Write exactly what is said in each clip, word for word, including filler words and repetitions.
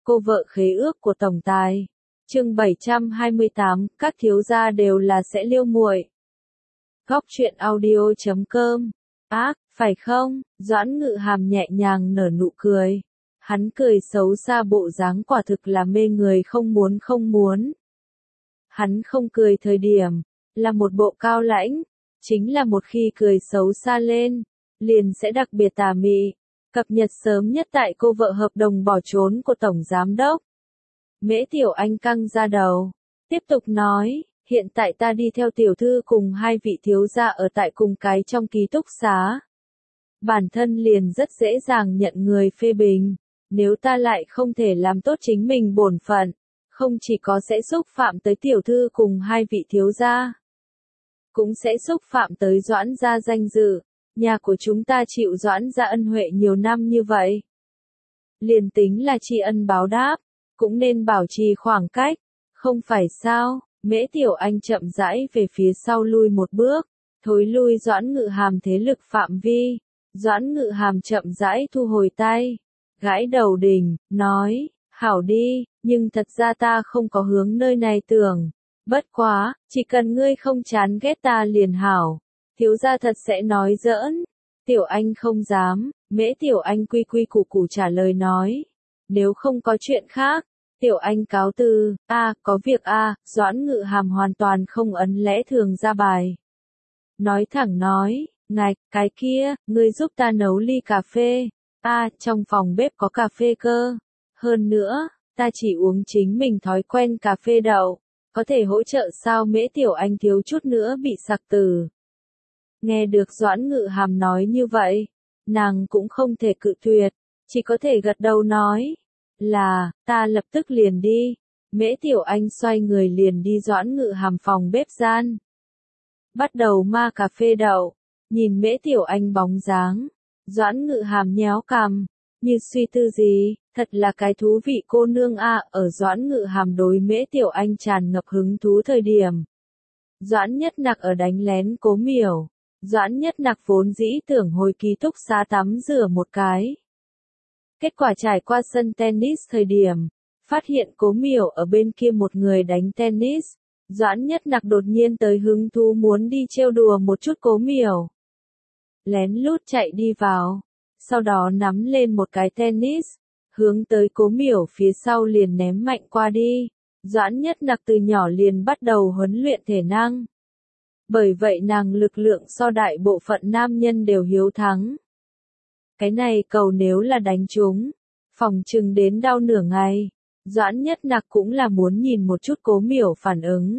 Cô vợ khế ước của tổng tài. Chương bảy trăm hai mươi tám, các thiếu gia đều là sẽ liêu muội. Góc truyện audio chấm com. Ác, phải không? Doãn Ngự Hàm nhẹ nhàng nở nụ cười. Hắn cười xấu xa bộ dáng quả thực là mê người không muốn không muốn. Hắn không cười thời điểm, là một bộ cao lãnh, chính là một khi cười xấu xa lên, liền sẽ đặc biệt tà mị. Cập nhật sớm nhất tại cô vợ hợp đồng bỏ trốn của Tổng Giám Đốc. Mễ Tiểu Anh căng ra đầu, tiếp tục nói, hiện tại ta đi theo tiểu thư cùng hai vị thiếu gia ở tại cùng cái trong ký túc xá. Bản thân liền rất dễ dàng nhận người phê bình, nếu ta lại không thể làm tốt chính mình bổn phận, không chỉ có sẽ xúc phạm tới tiểu thư cùng hai vị thiếu gia, cũng sẽ xúc phạm tới Doãn gia danh dự. Nhà của chúng ta chịu Doãn gia ân huệ nhiều năm như vậy. Liền tính là tri ân báo đáp, cũng nên bảo trì khoảng cách, không phải sao? Mễ Tiểu Anh chậm rãi về phía sau lui một bước, thối lui Doãn Ngự Hàm thế lực phạm vi. Doãn Ngự Hàm chậm rãi thu hồi tay, gãi đầu đình, nói, hảo đi, nhưng thật ra ta không có hướng nơi này tưởng. Bất quá, chỉ cần ngươi không chán ghét ta liền hảo. Thiếu gia thật sẽ nói giỡn. Tiểu Anh không dám, Mễ Tiểu Anh quy quy củ củ trả lời nói. Nếu không có chuyện khác, Tiểu Anh cáo từ, a à, có việc a à, Doãn Ngự Hàm hoàn toàn không ấn lẽ thường ra bài. Nói thẳng nói, ngạch, cái kia, ngươi giúp ta nấu ly cà phê. a à, trong phòng bếp có cà phê cơ. Hơn nữa, ta chỉ uống chính mình thói quen cà phê đậu. Có thể hỗ trợ sao? Mễ Tiểu Anh thiếu chút nữa bị sặc từ. Nghe được Doãn Ngự Hàm nói như vậy, nàng cũng không thể cự tuyệt, chỉ có thể gật đầu nói, là, ta lập tức liền đi. Mễ Tiểu Anh xoay người liền đi Doãn Ngự Hàm phòng bếp gian. Bắt đầu ma cà phê đậu, nhìn Mễ Tiểu Anh bóng dáng, Doãn Ngự Hàm nhéo cằm, như suy tư gì, thật là cái thú vị cô nương a. Ở Doãn Ngự Hàm đối Mễ Tiểu Anh tràn ngập hứng thú thời điểm. Doãn Nhất Nặc ở đánh lén Cố Miểu. Doãn Nhất Nặc vốn dĩ tưởng hồi ký túc xá tắm rửa một cái. Kết quả trải qua sân tennis thời điểm, phát hiện Cố Miểu ở bên kia một người đánh tennis. Doãn Nhất Nặc đột nhiên tới hứng thú muốn đi trêu đùa một chút Cố Miểu. Lén lút chạy đi vào, sau đó nắm lên một cái tennis, hướng tới Cố Miểu phía sau liền ném mạnh qua đi. Doãn Nhất Nặc từ nhỏ liền bắt đầu huấn luyện thể năng. Bởi vậy nàng lực lượng so đại bộ phận nam nhân đều hiếu thắng. Cái này cầu nếu là đánh trúng, phòng chừng đến đau nửa ngày. Doãn Nhất Nặc cũng là muốn nhìn một chút Cố Miểu phản ứng.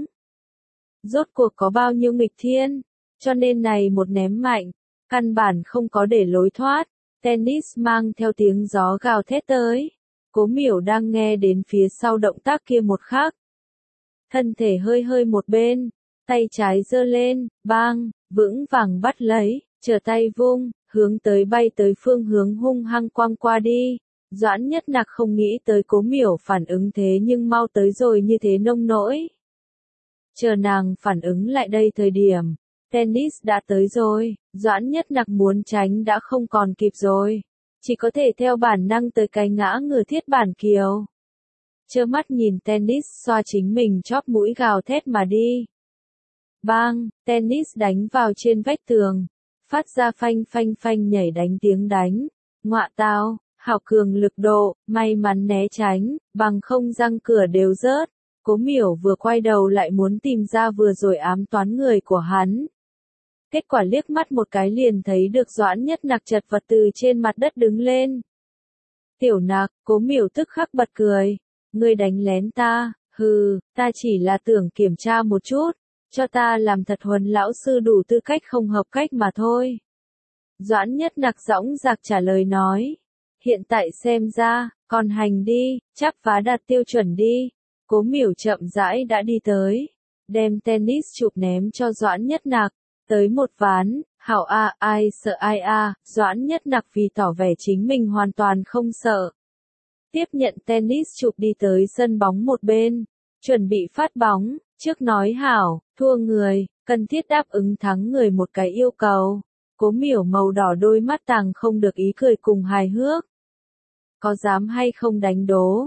Rốt cuộc có bao nhiêu nghịch thiên, cho nên này một ném mạnh, căn bản không có để lối thoát. Tennis mang theo tiếng gió gào thét tới. Cố Miểu đang nghe đến phía sau động tác kia một khắc. Thân thể hơi hơi một bên. Tay trái giơ lên, bang, vững vàng bắt lấy, trở tay vung, hướng tới bay tới phương hướng hung hăng quăng qua đi. Doãn Nhất Nặc không nghĩ tới Cố Miểu phản ứng thế nhưng mau tới rồi như thế nông nỗi. Chờ nàng phản ứng lại đây thời điểm, tennis đã tới rồi, Doãn Nhất Nặc muốn tránh đã không còn kịp rồi. Chỉ có thể theo bản năng tới cái ngã ngửa thiết bản kiều. Trơ mắt nhìn tennis xoa chính mình chóp mũi gào thét mà đi. Bang, tennis đánh vào trên vách tường, phát ra phanh phanh phanh nhảy đánh tiếng đánh. Ngọa tao, hảo cường lực độ, may mắn né tránh, bằng không răng cửa đều rớt. Cố Miểu vừa quay đầu lại muốn tìm ra vừa rồi ám toán người của hắn. Kết quả liếc mắt một cái liền thấy được Doãn Nhất Nặc chật vật từ trên mặt đất đứng lên. Tiểu Nặc, Cố Miểu tức khắc bật cười. Ngươi đánh lén ta, hừ, ta chỉ là tưởng kiểm tra một chút. Cho ta làm thật huấn lão sư đủ tư cách không hợp cách mà thôi. Doãn Nhất Nặc dõng dạc trả lời nói. Hiện tại xem ra, còn hành đi, chắc phá đạt tiêu chuẩn đi. Cố Miểu chậm rãi đã đi tới. Đem tennis chụp ném cho Doãn Nhất Nặc. Tới một ván, hảo a, ai sợ ai a. Doãn Nhất Nặc vì tỏ vẻ chính mình hoàn toàn không sợ. Tiếp nhận tennis chụp đi tới sân bóng một bên. Chuẩn bị phát bóng. Trước nói hảo, thua người, cần thiết đáp ứng thắng người một cái yêu cầu. Cố Miểu màu đỏ đôi mắt tàng không được ý cười cùng hài hước. Có dám hay không đánh đố?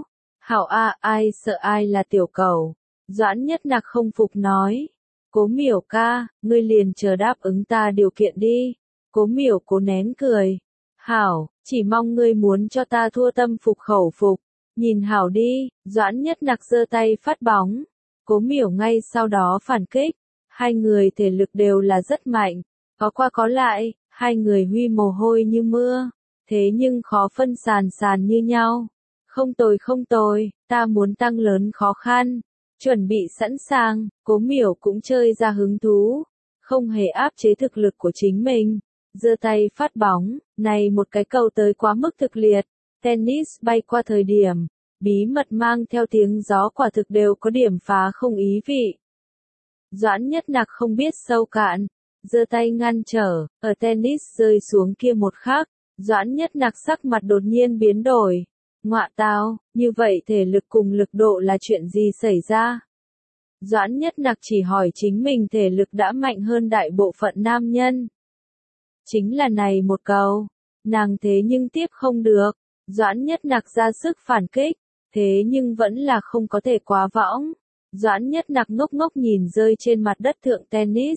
Hảo a, ai sợ ai là tiểu cầu. Doãn Nhất Nặc không phục nói. Cố Miểu ca, ngươi liền chờ đáp ứng ta điều kiện đi. Cố Miểu cố nén cười. Hảo, chỉ mong ngươi muốn cho ta thua tâm phục khẩu phục. Nhìn Hảo đi, Doãn Nhất Nặc giơ tay phát bóng. Cố Miểu ngay sau đó phản kích. Hai người thể lực đều là rất mạnh. Có qua có lại, hai người huy mồ hôi như mưa. Thế nhưng khó phân sàn sàn như nhau. Không tồi không tồi, ta muốn tăng lớn khó khăn. Chuẩn bị sẵn sàng, Cố Miểu cũng chơi ra hứng thú. Không hề áp chế thực lực của chính mình. Giơ tay phát bóng, này một cái cầu tới quá mức thực liệt. Tennis bay qua thời điểm. Bí mật mang theo tiếng gió quả thực đều có điểm phá không ý vị. Doãn Nhất Nặc không biết sâu cạn. Giơ tay ngăn trở, ở tennis rơi xuống kia một khắc. Doãn Nhất Nặc sắc mặt đột nhiên biến đổi. Ngọa tao, như vậy thể lực cùng lực độ là chuyện gì xảy ra? Doãn Nhất Nặc chỉ hỏi chính mình thể lực đã mạnh hơn đại bộ phận nam nhân. Chính là này một câu, nàng thế nhưng tiếp không được. Doãn Nhất Nặc ra sức phản kích, thế nhưng vẫn là không có thể quá võng. Doãn Nhất Nặc ngốc ngốc nhìn rơi trên mặt đất thượng tennis.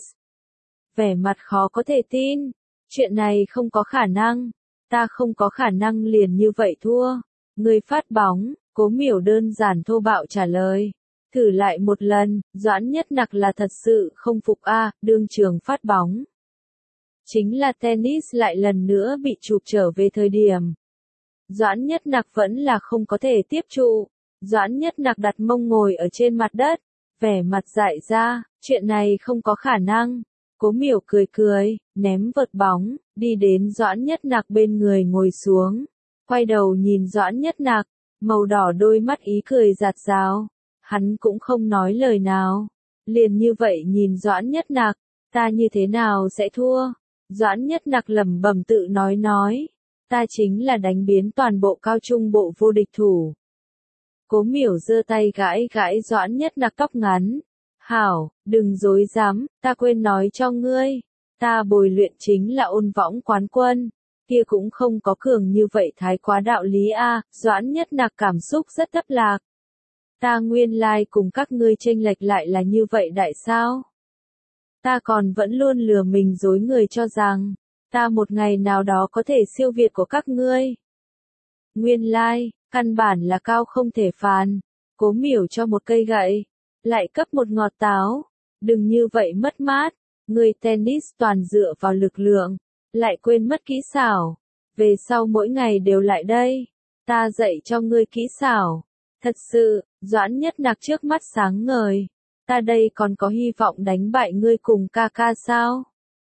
Vẻ mặt khó có thể tin, chuyện này không có khả năng, ta không có khả năng liền như vậy thua. Người phát bóng, Cố Miểu đơn giản thô bạo trả lời. Thử lại một lần, Doãn Nhất Nặc là thật sự không phục a, đương trường phát bóng. Chính là tennis lại lần nữa bị chụp trở về thời điểm. Doãn Nhất Nặc vẫn là không có thể tiếp trụ. Doãn Nhất Nặc đặt mông ngồi ở trên mặt đất, vẻ mặt dại ra, chuyện này không có khả năng. Cố Miểu cười cười, ném vợt bóng, đi đến Doãn Nhất Nặc bên người ngồi xuống. Quay đầu nhìn Doãn Nhất Nặc, màu đỏ đôi mắt ý cười giạt rào. Hắn cũng không nói lời nào. Liền như vậy nhìn Doãn Nhất Nặc, ta như thế nào sẽ thua? Doãn Nhất Nặc lẩm bẩm tự nói nói. Ta chính là đánh biến toàn bộ cao trung bộ vô địch thủ. Cố Miểu giơ tay gãi gãi Doãn Nhất Nặc tóc ngắn. Hảo, đừng dối dám, ta quên nói cho ngươi. Ta bồi luyện chính là ôn võng quán quân. Kia cũng không có cường như vậy thái quá đạo lý a. Doãn Nhất Nặc cảm xúc rất thấp lạc. Ta nguyên lai like cùng các ngươi chênh lệch lại là như vậy đại sao? Ta còn vẫn luôn lừa mình dối người cho rằng, ta một ngày nào đó có thể siêu việt của các ngươi. Nguyên lai, like, căn bản là cao không thể phàn. Cố Miểu cho một cây gậy, lại cấp một ngọt táo. Đừng như vậy mất mát, người tennis toàn dựa vào lực lượng, lại quên mất kỹ xảo. Về sau mỗi ngày đều lại đây, ta dạy cho ngươi kỹ xảo. Thật sự, Doãn Nhất Nặc trước mắt sáng ngời. Ta đây còn có hy vọng đánh bại ngươi cùng ca ca sao?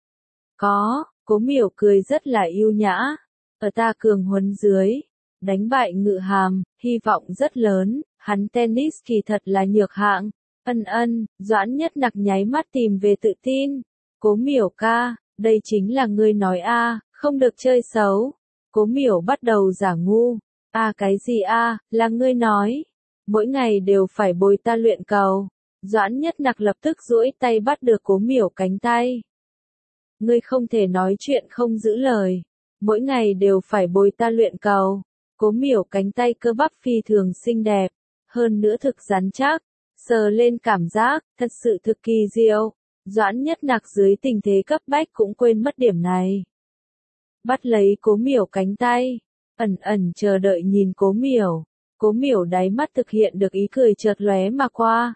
Có, Cố Miểu cười rất là yêu nhã. Ở ta cường huấn dưới, đánh bại Ngự Hàm, hy vọng rất lớn. Hắn tennis kỳ thật là nhược hạng. Ân ân, Doãn Nhất Nặc nháy mắt tìm về tự tin. Cố Miểu ca, đây chính là ngươi nói a, không được chơi xấu. Cố Miểu bắt đầu giả ngu. A cái gì a, là ngươi nói. Mỗi ngày đều phải bồi ta luyện cầu. Doãn Nhất Nặc lập tức duỗi tay bắt được Cố Miểu cánh tay. Ngươi không thể nói chuyện không giữ lời. Mỗi ngày đều phải bồi ta luyện cầu. Cố Miểu cánh tay cơ bắp phi thường xinh đẹp. Hơn nữa thực rắn chắc. Sờ lên cảm giác, thật sự thực kỳ diệu. Doãn Nhất Nặc dưới tình thế cấp bách cũng quên mất điểm này. Bắt lấy Cố Miểu cánh tay. Ẩn ẩn chờ đợi nhìn Cố Miểu. Cố Miểu đáy mắt thực hiện được ý cười chợt lóe mà qua.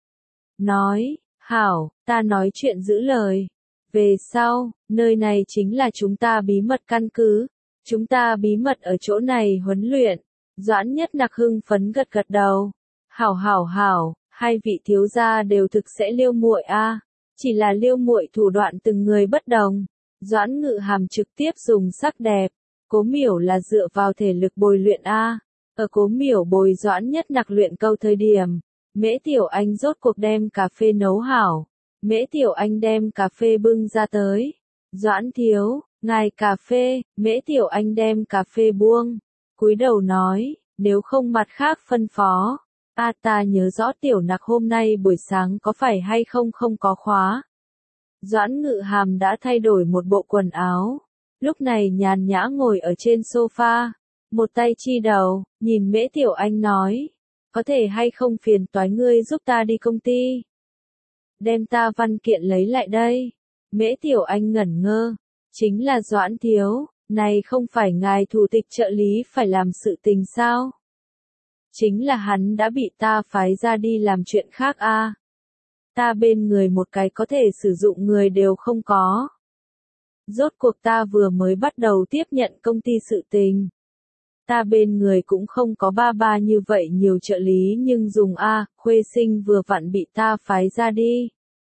Nói, hảo, ta nói chuyện giữ lời. Về sau, nơi này chính là chúng ta bí mật căn cứ. Chúng ta bí mật ở chỗ này huấn luyện. Doãn Nhất Nặc hưng phấn gật gật đầu. Hảo hảo hảo, hai vị thiếu gia đều thực sẽ liêu muội a. Chỉ là liêu muội thủ đoạn từng người bất đồng. Doãn Ngự Hàm trực tiếp dùng sắc đẹp. Cố Miểu là dựa vào thể lực bồi luyện a. Ở Cố Miểu bồi Doãn Nhất Nặc luyện câu thời điểm, Mễ Tiểu Anh rốt cuộc đem cà phê nấu hảo. Mễ Tiểu Anh đem cà phê bưng ra tới. Doãn thiếu, ngài cà phê. Mễ Tiểu Anh đem cà phê buông. Cúi đầu nói, nếu không mặt khác phân phó. A ta nhớ rõ Tiểu Nặc hôm nay buổi sáng có phải hay không không có khóa. Doãn Ngự Hàm đã thay đổi một bộ quần áo. Lúc này nhàn nhã ngồi ở trên sofa. Một tay chi đầu, nhìn Mễ Tiểu Anh nói. có thể hay không phiền toái ngươi giúp ta đi công ty. Đem ta văn kiện lấy lại đây. Mễ Tiểu Anh ngẩn ngơ. Chính là Doãn thiếu, này không phải ngài thủ tịch trợ lý phải làm sự tình sao? Chính là hắn đã bị ta phái ra đi làm chuyện khác a. À. Ta bên người một cái có thể sử dụng người đều không có. Rốt cuộc ta vừa mới bắt đầu tiếp nhận công ty sự tình. Ta bên người cũng không có ba ba như vậy nhiều trợ lý nhưng dùng A, khuê sinh vừa vặn bị ta phái ra đi.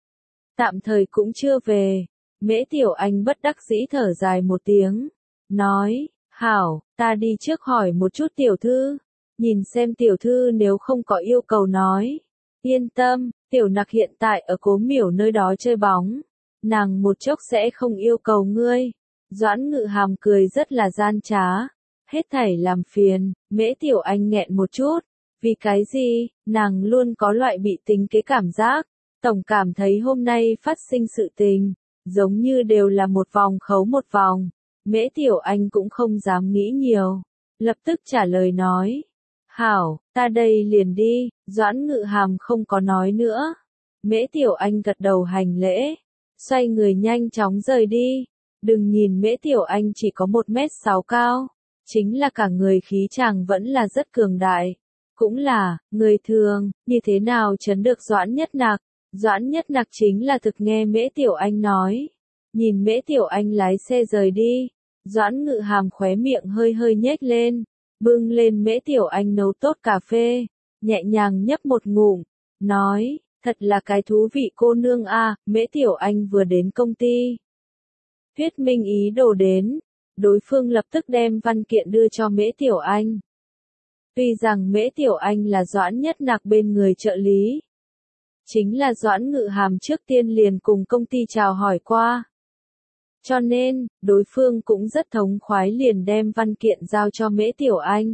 Tạm thời cũng chưa về. Mễ Tiểu Anh bất đắc dĩ thở dài một tiếng. Nói, hảo, ta đi trước hỏi một chút tiểu thư. Nhìn xem tiểu thư nếu không có yêu cầu nói. Yên tâm, tiểu nặc hiện tại ở Cố Miểu nơi đó chơi bóng. Nàng một chốc sẽ không yêu cầu ngươi. Doãn Ngự Hàm cười rất là gian trá. Hết thảy làm phiền, Mễ Tiểu Anh nghẹn một chút. Vì cái gì, nàng luôn có loại bị tính kế cảm giác. Tổng cảm thấy hôm nay phát sinh sự tình, giống như đều là một vòng khấu một vòng. Mễ Tiểu Anh cũng không dám nghĩ nhiều. Lập tức trả lời nói. Hảo, ta đây liền đi, Doãn Ngự Hàm không có nói nữa. Mễ Tiểu Anh gật đầu hành lễ. Xoay người nhanh chóng rời đi. Đừng nhìn Mễ Tiểu Anh chỉ có một mét sáu cao. Chính là cả người khí chàng vẫn là rất cường đại. Cũng là, người thường, như thế nào chấn được Doãn Nhất Nặc. Doãn Nhất Nặc chính là thực nghe Mễ Tiểu Anh nói. Nhìn Mễ Tiểu Anh lái xe rời đi. Doãn Ngự Hàm khóe miệng hơi hơi nhếch lên. Bưng lên Mễ Tiểu Anh nấu tốt cà phê. Nhẹ nhàng nhấp một ngụm. Nói, thật là cái thú vị cô nương a. À, Mễ Tiểu Anh vừa đến công ty. Thuyết minh ý đồ đến. Đối phương lập tức đem văn kiện đưa cho Mễ Tiểu Anh. Tuy rằng Mễ Tiểu Anh là Doãn Nhất Nặc bên người trợ lý. Chính là Doãn Ngự Hàm trước tiên liền cùng công ty chào hỏi qua. Cho nên, đối phương cũng rất thống khoái liền đem văn kiện giao cho Mễ Tiểu Anh.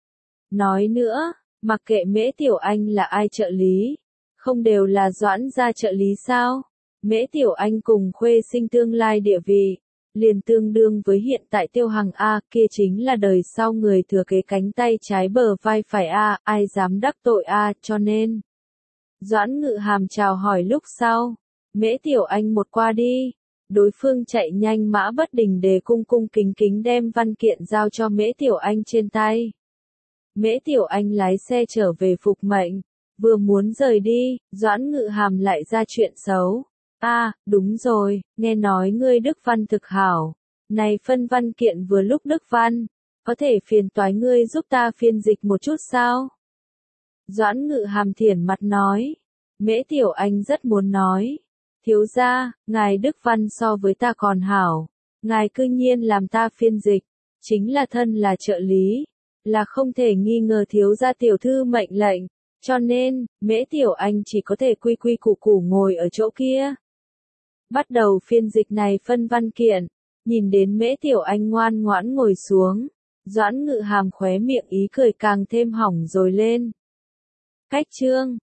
Nói nữa, mặc kệ Mễ Tiểu Anh là ai trợ lý, không đều là Doãn gia trợ lý sao? Mễ Tiểu Anh cùng khuê sinh tương lai địa vị, liền tương đương với hiện tại Tiêu Hằng A, kia chính là đời sau người thừa kế cánh tay trái bờ vai phải A, ai dám đắc tội A, cho nên. Doãn Ngự Hàm chào hỏi lúc sau, Mễ Tiểu Anh một qua đi, đối phương chạy nhanh mã bất đình để cung cung kính kính đem văn kiện giao cho Mễ Tiểu Anh trên tay. Mễ Tiểu Anh lái xe trở về phục mệnh, vừa muốn rời đi, Doãn Ngự Hàm lại ra chuyện xấu. A, à, đúng rồi, nghe nói ngươi Đức Văn thực hảo. Này phân văn kiện vừa lúc Đức Văn, có thể phiền toái ngươi giúp ta phiên dịch một chút sao? Doãn Ngự Hàm thiển mặt nói. Mễ Tiểu Anh rất muốn nói. Thiếu gia, ngài Đức Văn so với ta còn hảo. Ngài cư nhiên làm ta phiên dịch. Chính là thân là trợ lý. Là không thể nghi ngờ thiếu gia tiểu thư mệnh lệnh. Cho nên, Mễ Tiểu Anh chỉ có thể quy quy củ củ ngồi ở chỗ kia. Bắt đầu phiên dịch này phân văn kiện. Nhìn đến Mễ Tiểu Anh ngoan ngoãn ngồi xuống. Doãn Ngự Hàm khóe miệng ý cười càng thêm hỏng rồi lên. Cách chương